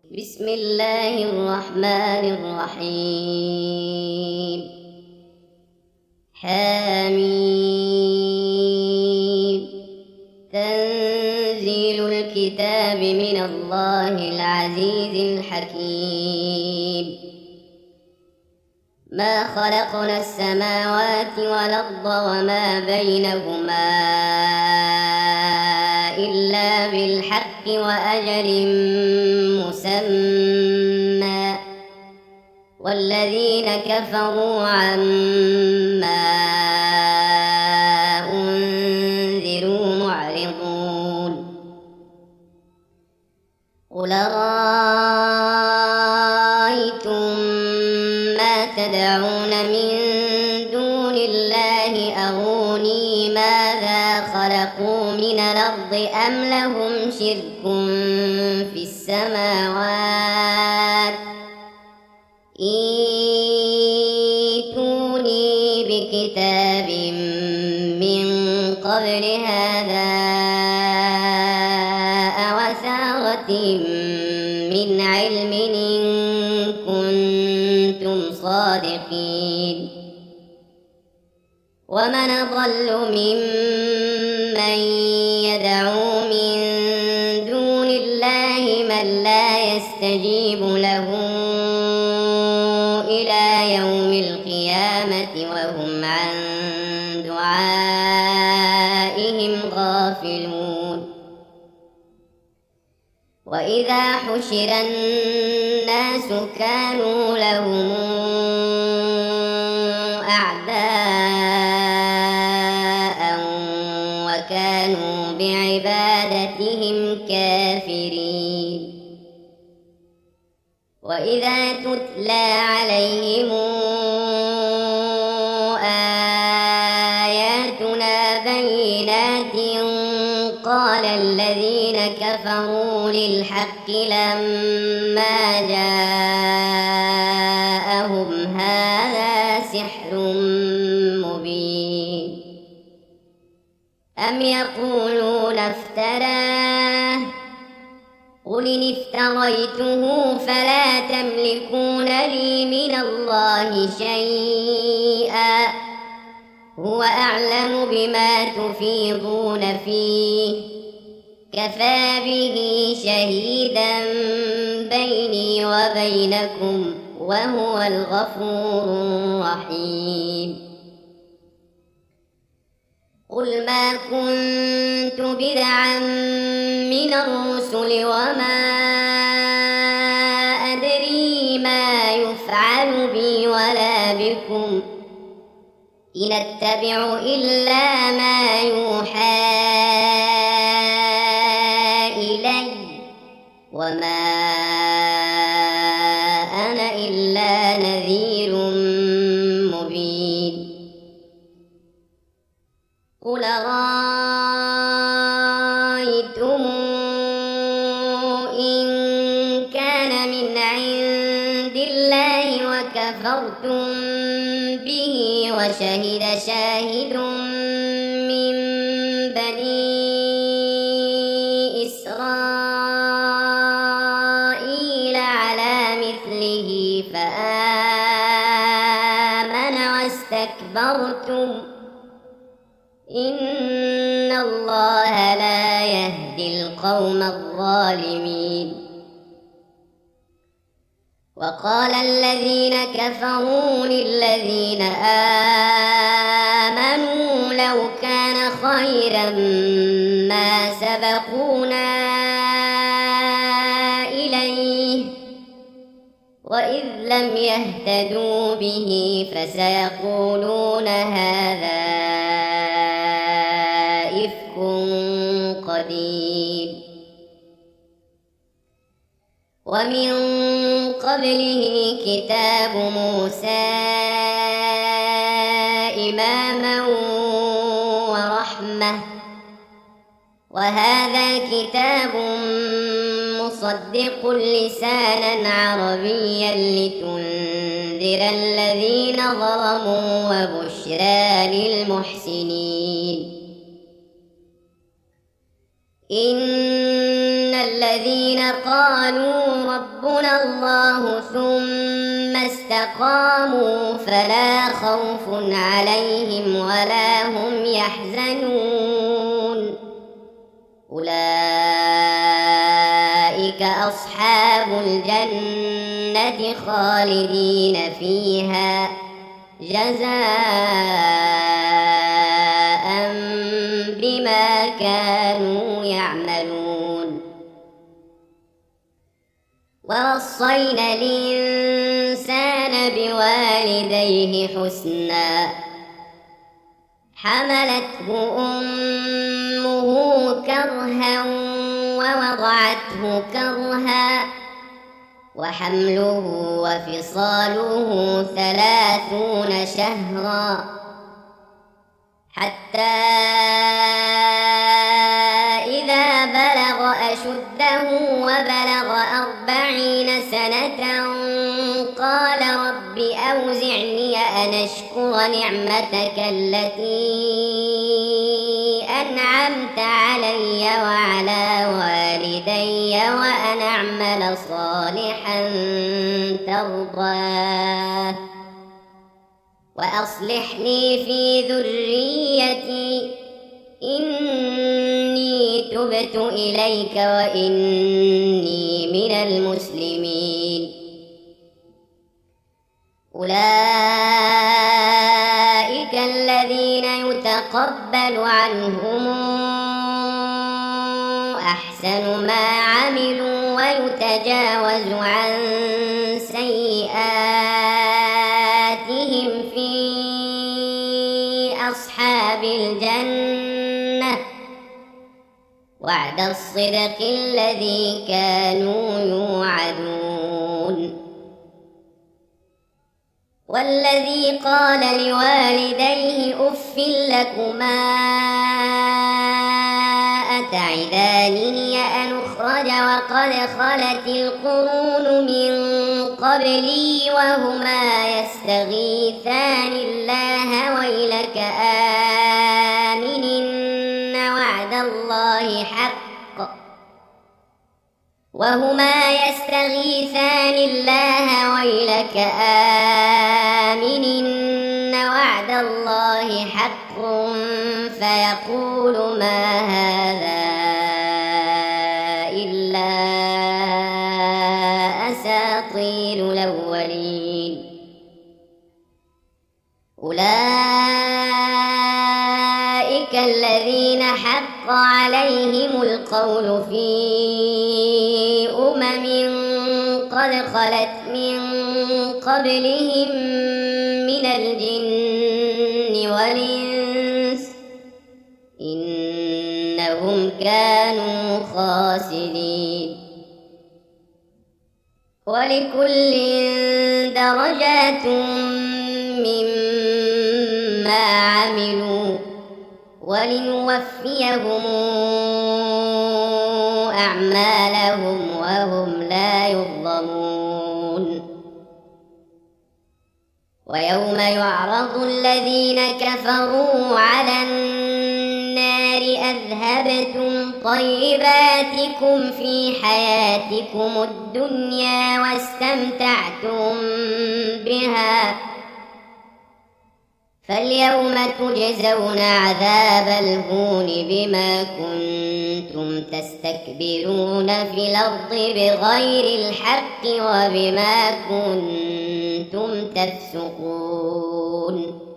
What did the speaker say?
بسم الله الرحمن الرحيم. حميم. تنزيل الكتاب من الله العزيز الحكيم. ما خلقنا السماوات والأرض وما بينهما إلا بالحق وأجل مسمى، والذين كفروا عما أنذروا معرضون. قل رأيتم ما تدعون من دون الله أروني ماذا خلقوا من الأرض أم لهم شرك في السماوات؟ ائتوني بكتاب من قبل هذا أو أثارة من علم إن كنتم صادقين. ومن أضل ممن يدعو من دون الله من لا يستجيب له إلى يوم القيامة وهم عن دعائهم غافلون. وإذا حشر الناس كانوا لهم أعداء وكانوا بعبادتهم كافرين. وإذا تتلى عليهم آياتنا بينات قال الذين كفروا للحق لما جاءهم هذا سحر مبين. أم يقولون افتراه؟ قل إن افتريته فلا تملكون لي من الله شيئا، هو أعلم بما تفيضون فيه، كفى به شهيدا بيني وبينكم وهو الغفور الرحيم. قل ما كنت بدعا من الرسل وما أدري ما يفعل بي ولا بكم، إن أتبع إلا ما يوحى إلي وما أنا إلا نذير مبين. قل رأيتم إن كان من عند الله وكفرتم به وشهد شاهد من بني إسرائيل على مثله فآمن واستكبرتم، إن الله لا يهدي القوم الظالمين. وقال الذين كفروا للذين آمنوا لو كان خيرا ما سبقونا إليه، وإذ لم يهتدوا به فسيقولون هذا إفك قديم. ومن قبله كتاب موسى إماما ورحمة، وهذا كتاب مصدق لسانا عربيا لتنذر الذين ظلموا وبشرى للمحسنين. إن الذين قالوا ربنا الله ثم استقاموا فلا خوف عليهم ولا هم يحزنون أولئك أصحاب الجنة خالدين فيها جزاء بما كانوا يعملون ووصينا الإنسان بوالديه حسنا حملته أمه كرها ووضعته كرها وحمله وفصاله 30 شهرا حتى إذا بلغ أشده وبلغ 40 سنة قال رب أوزعني أن أشكر نعمتك التي أنعمت علي وعلى والدي وأن أعمل صالحا ترضاه وأصلح لي في ذريتي إني تبت إليك وإني من المسلمين أولئك الذين يتقبل عنهم أحسن ما عملوا ويتجاوز عن سيئاتهم في أصحاب الجنة وعد الصدق الذي كانوا يوعدون والذي قال لوالديه أف لكما أتعدانني أن أخرج وقد خلت القرون من قبلي وهما يستغيثان الله ويلك آمن إن وعد الله حق وهما يستغيثان الله ويلك آمن إن وعد الله حق فيقول ما هذا إلا أساطير الأولين أولئك الذين حق عليهم القول في قد خلت من قبلهم من الجن والإنس إنهم كانوا خاسرين ولكل درجات مما عملوا ولنوفيهم أعمالهم وهم لا يظلمون ويوم يعرض الذين كفروا على النار أذهبتم طيباتكم في حياتكم الدنيا واستمتعتم بها فاليوم تجزون عذاب الهون بما كنتم تستكبرون في الأرض بغير الحق وبما كنتم تفسقون